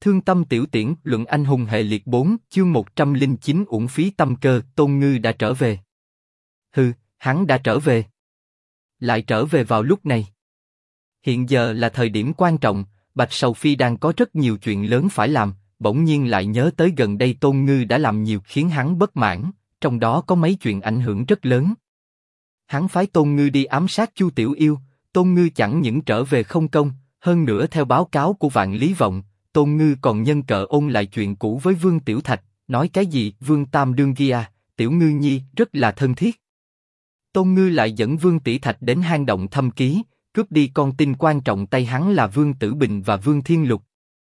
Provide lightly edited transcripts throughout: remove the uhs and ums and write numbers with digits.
Thương tâm tiểu tiễn, luận anh hùng hệ liệt 4, chương 109 uổng phí tâm cơ, Tôn Ngư đã trở về. Hừ, hắn đã trở về. Lại trở về vào lúc này. Hiện giờ là thời điểm quan trọng, Bạch Sầu Phi đang có rất nhiều chuyện lớn phải làm, bỗng nhiên lại nhớ tới gần đây Tôn Ngư đã làm nhiều khiến hắn bất mãn, trong đó có mấy chuyện ảnh hưởng rất lớn. Hắn phái Tôn Ngư đi ám sát Chu Tiểu Yêu, Tôn Ngư chẳng những trở về không công, hơn nữa theo báo cáo của Vạn Lý Vọng, Tôn Ngư còn nhân cợ ôn lại chuyện cũ với Vương Tiểu Thạch, nói cái gì Vương Tam đương kia, Tiểu Ngư Nhi rất là thân thiết. Tôn Ngư lại dẫn Vương Tỷ Thạch đến hang động thăm ký, cướp đi con tin quan trọng tay hắn là Vương Tử Bình và Vương Thiên Lục.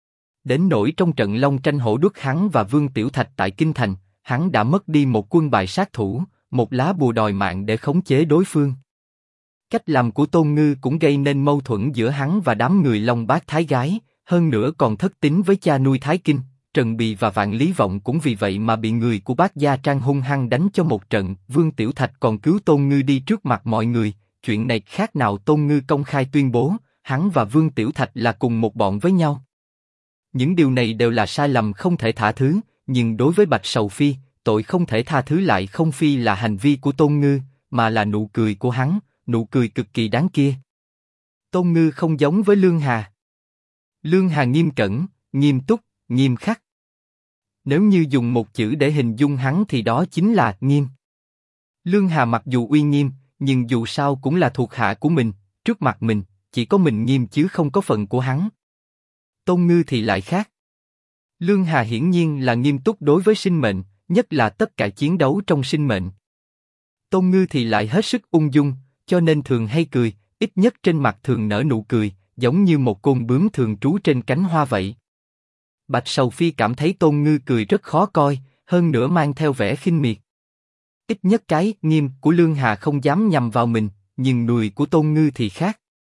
Đến nỗi trong trận long tranh hổ đuất hắn và Vương Tiểu Thạch tại Kinh Thành, hắn đã mất đi một quân bài sát thủ, một lá bùa đòi mạng để khống chế đối phương. Cách làm của Tôn Ngư cũng gây nên mâu thuẫn giữa hắn và đám người Long Bát Thái Gái, hơn nữa còn thất tín với cha nuôi Thái Kinh, Trần Bì và Vạn Lý Vọng cũng vì vậy mà bị người của Bát Gia Trang hung hăng đánh cho một trận. Vương Tiểu Thạch còn cứu Tôn Ngư đi trước mặt mọi người, chuyện này khác nào Tôn Ngư công khai tuyên bố, hắn và Vương Tiểu Thạch là cùng một bọn với nhau. Những điều này đều là sai lầm không thể tha thứ, nhưng đối với Bạch Sầu Phi, tội không thể tha thứ lại không phi là hành vi của Tôn Ngư, mà là nụ cười của hắn, nụ cười cực kỳ đáng kia. Tôn Ngư không giống với Lương Hà. Lương Hà nghiêm cẩn, nghiêm túc, nghiêm khắc. Nếu như dùng một chữ để hình dung hắn thì đó chính là nghiêm. Lương Hà mặc dù uy nghiêm, nhưng dù sao cũng là thuộc hạ của mình, trước mặt mình, chỉ có mình nghiêm chứ không có phần của hắn. Tôn Ngư thì lại khác. Lương Hà hiển nhiên là nghiêm túc đối với sinh mệnh, nhất là tất cả chiến đấu trong sinh mệnh. Tôn Ngư thì lại hết sức ung dung, cho nên thường hay cười, ít nhất trên mặt thường nở nụ cười, giống như một con bướm thường trú trên cánh hoa vậy. Bạch Sầu Phi cảm thấy Tôn Ngư cười rất khó coi, hơn nữa mang theo vẻ khinh miệt. Ít nhất cái nghiêm của Lương Hà không dám nhằm vào mình, nhưng nùi của Tôn Ngư thì khác.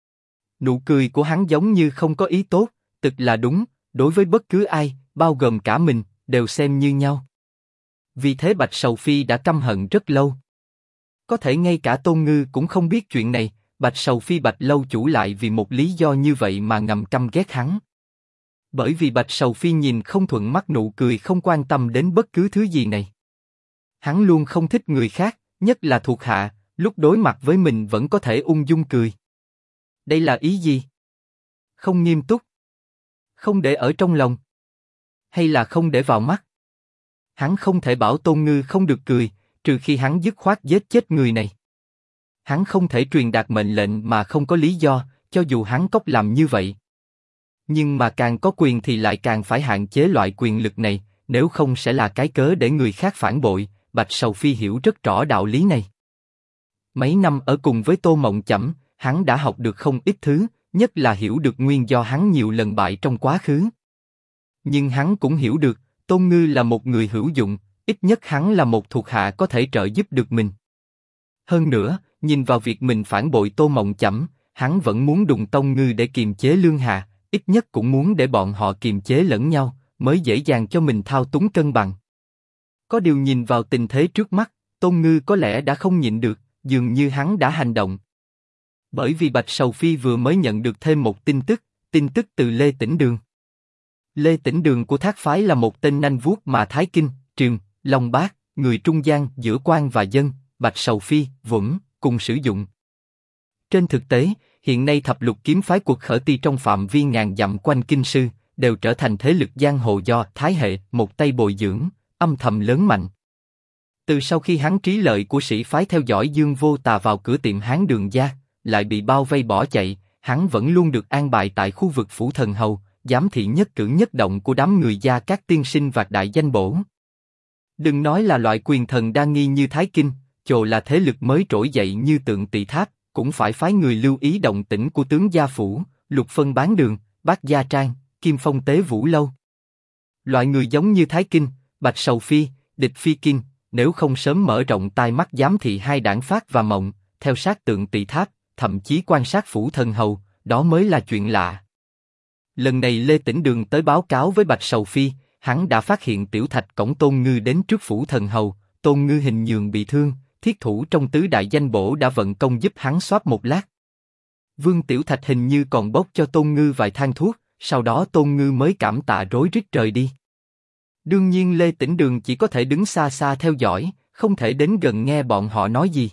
Nụ cười của hắn giống như không có ý tốt, tức là đúng, đối với bất cứ ai, bao gồm cả mình, đều xem như nhau. Vì thế Bạch Sầu Phi đã căm hận rất lâu. Có thể ngay cả Tôn Ngư cũng không biết chuyện này, Bạch Sầu Phi Bạch lâu chủ lại vì một lý do như vậy mà ngầm căm ghét hắn. Bởi vì Bạch Sầu Phi nhìn không thuận mắt nụ cười không quan tâm đến bất cứ thứ gì này. Hắn luôn không thích người khác, nhất là thuộc hạ, lúc đối mặt với mình vẫn có thể ung dung cười. Đây là ý gì? Không nghiêm túc? Không để ở trong lòng? Hay là không để vào mắt? Hắn không thể bảo Tôn Ngư không được cười, trừ khi hắn dứt khoát giết chết người này. Hắn không thể truyền đạt mệnh lệnh mà không có lý do, cho dù hắn cóc làm như vậy. Nhưng mà càng có quyền thì lại càng phải hạn chế loại quyền lực này, nếu không sẽ là cái cớ để người khác phản bội. Bạch Sầu Phi hiểu rất rõ đạo lý này. Mấy năm ở cùng với Tô Mộng Chẩm, hắn đã học được không ít thứ, nhất là hiểu được nguyên do hắn nhiều lần bại trong quá khứ. Nhưng hắn cũng hiểu được, Tôn Ngư là một người hữu dụng, ít nhất hắn là một thuộc hạ có thể trợ giúp được mình. Hơn nữa, nhìn vào việc mình phản bội Tô Mộng Chẩm, hắn vẫn muốn đụng Tôn Ngư để kiềm chế Lương Hà, ít nhất cũng muốn để bọn họ kiềm chế lẫn nhau, mới dễ dàng cho mình thao túng cân bằng. Có điều nhìn vào tình thế trước mắt, Tôn Ngư có lẽ đã không nhịn được, dường như hắn đã hành động. Bởi vì Bạch Sầu Phi vừa mới nhận được thêm một tin tức từ Lê Tĩnh Đường. Lê Tĩnh Đường của Thác Phái là một tên nanh vuốt mà Thái Kinh, Trường, Long Bát, người trung gian giữa quan và dân, Bạch Sầu Phi, Võng, cùng sử dụng. Trên thực tế, hiện nay thập lục kiếm phái cuộc khởi ti trong phạm vi ngàn dặm quanh Kinh Sư, đều trở thành thế lực giang hồ do Thái Hệ một tay bồi dưỡng, âm thầm lớn mạnh. Từ sau khi hắn trí lợi của sĩ phái theo dõi Dương Vô Tà vào cửa tiệm Hán Đường Gia, lại bị bao vây bỏ chạy, hắn vẫn luôn được an bài tại khu vực Phủ Thần Hầu, giám thị nhất cử nhất động của đám người Gia các tiên sinh và đại danh bổ. Đừng nói là loại quyền thần đa nghi như Thái Kinh, chồ là thế lực mới trỗi dậy như Tượng Tỳ Tháp, cũng phải phái người lưu ý động tĩnh của tướng gia phủ, Lục Phân Bán Đường, Bát Gia Trang, Kim Phong Tế Vũ Lâu. Loại người giống như Thái Kinh, Bạch Sầu Phi, Địch Phi Kinh, nếu không sớm mở rộng tai mắt giám thị hai đảng Phát và Mộng, theo sát Tượng Tỳ Tháp, thậm chí quan sát Phủ Thần Hầu, đó mới là chuyện lạ. Lần này Lê Tĩnh Đường tới báo cáo với Bạch Sầu Phi, hắn đã phát hiện Tiểu Thạch cổng Tôn Ngư đến trước Phủ Thần Hầu, Tôn Ngư hình nhường bị thương, thiết thủ trong tứ đại danh bổ đã vận công giúp hắn xoáp một lát. Vương Tiểu Thạch hình như còn bốc cho Tôn Ngư vài thang thuốc, sau đó Tôn Ngư mới cảm tạ rối rít rời đi. Đương nhiên Lê Tĩnh Đường chỉ có thể đứng xa xa theo dõi, không thể đến gần nghe bọn họ nói gì.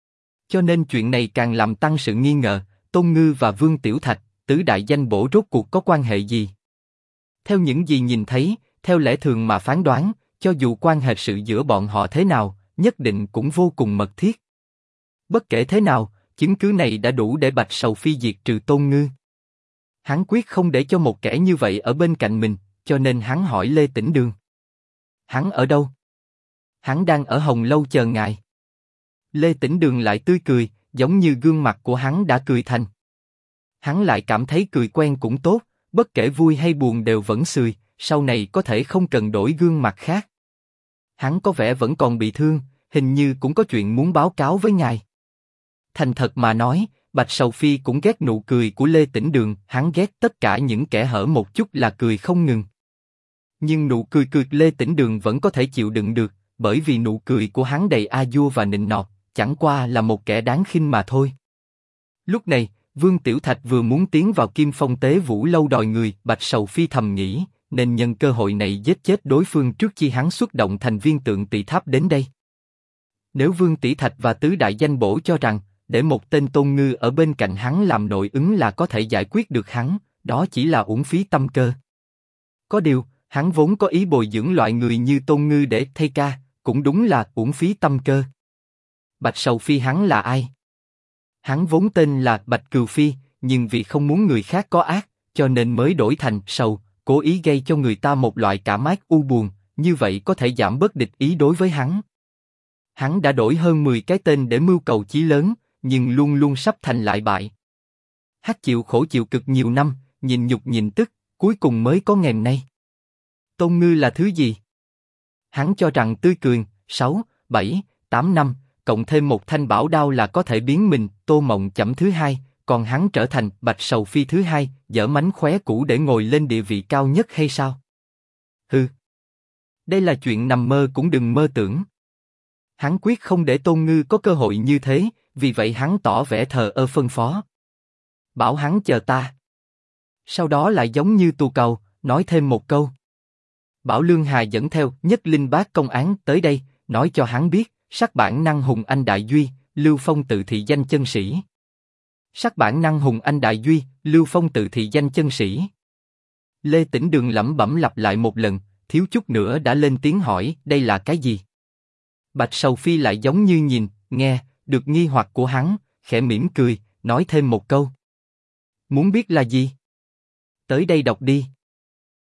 Cho nên chuyện này càng làm tăng sự nghi ngờ, Tôn Ngư và Vương Tiểu Thạch, tứ đại danh bổ rốt cuộc có quan hệ gì? Theo những gì nhìn thấy, theo lẽ thường mà phán đoán, cho dù quan hệ sự giữa bọn họ thế nào, nhất định cũng vô cùng mật thiết. Bất kể thế nào, chứng cứ này đã đủ để Bạch Sầu Phi diệt trừ Tôn Ngư. Hắn quyết không để cho một kẻ như vậy ở bên cạnh mình, cho nên hắn hỏi Lê Tĩnh Đường. Hắn ở đâu? Hắn đang ở Hồng Lâu chờ ngài. Lê Tĩnh Đường lại tươi cười, giống như gương mặt của hắn đã cười thành. Hắn lại cảm thấy cười quen cũng tốt, bất kể vui hay buồn đều vẫn sươi, sau này có thể không cần đổi gương mặt khác. Hắn có vẻ vẫn còn bị thương, hình như cũng có chuyện muốn báo cáo với ngài. Thành thật mà nói, Bạch Sầu Phi cũng ghét nụ cười của Lê Tĩnh Đường, hắn ghét tất cả những kẻ hở một chút là cười không ngừng. Nhưng nụ cười Lê Tĩnh Đường vẫn có thể chịu đựng được, bởi vì nụ cười của hắn đầy a dua và nịnh nọt, chẳng qua là một kẻ đáng khinh mà thôi. Lúc này, Vương Tiểu Thạch vừa muốn tiến vào Kim Phong Tế Vũ lâu đòi người, Bạch Sầu Phi thầm nghĩ, nên nhân cơ hội này giết chết đối phương trước khi hắn xuất động thành viên tượng tỳ tháp đến đây. Nếu Vương Tiểu Thạch và tứ đại danh bổ cho rằng, để một tên Tôn Ngư ở bên cạnh hắn làm nội ứng là có thể giải quyết được hắn, đó chỉ là uổng phí tâm cơ. Có điều, hắn vốn có ý bồi dưỡng loại người như Tôn Ngư để thay ca, cũng đúng là uổng phí tâm cơ. Bạch Sầu Phi hắn là ai? Hắn vốn tên là Bạch Cừu Phi, nhưng vì không muốn người khác có ác, cho nên mới đổi thành Sầu, cố ý gây cho người ta một loại cảm giác u buồn, như vậy có thể giảm bớt địch ý đối với hắn. Hắn đã đổi hơn 10 cái tên để mưu cầu chí lớn, nhưng luôn luôn sắp thành lại bại. Hắn chịu khổ chịu cực nhiều năm, nhìn nhục nhìn tức, cuối cùng mới có ngày nay. Tôn Ngư là thứ gì? Hắn cho rằng tươi cười, 6, 7, 8 năm, cộng thêm một thanh bảo đao là có thể biến mình Tô Mộng Chẩm thứ hai, còn hắn trở thành Bạch Sầu Phi thứ hai, dở mánh khóe cũ để ngồi lên địa vị cao nhất hay sao? Hừ, đây là chuyện nằm mơ cũng đừng mơ tưởng. Hắn quyết không để Tôn Ngư có cơ hội như thế, vì vậy hắn tỏ vẻ thờ ơ phân phó. Bảo hắn chờ ta. Sau đó lại giống như tù cầu, nói thêm một câu. Bảo Lương Hà dẫn theo Nhất Linh Bát công án tới đây, nói cho hắn biết, sắc bản năng hùng anh đại duy, Lưu Phong tự thị danh chân sĩ. Sắc bản năng hùng anh đại duy, Lưu Phong tự thị danh chân sĩ. Lê Tĩnh Đường lẩm bẩm lặp lại một lần, thiếu chút nữa đã lên tiếng hỏi, đây là cái gì? Bạch Sầu Phi lại giống như nhìn, nghe, được nghi hoặc của hắn, khẽ mỉm cười, nói thêm một câu. Muốn biết là gì? Tới đây đọc đi.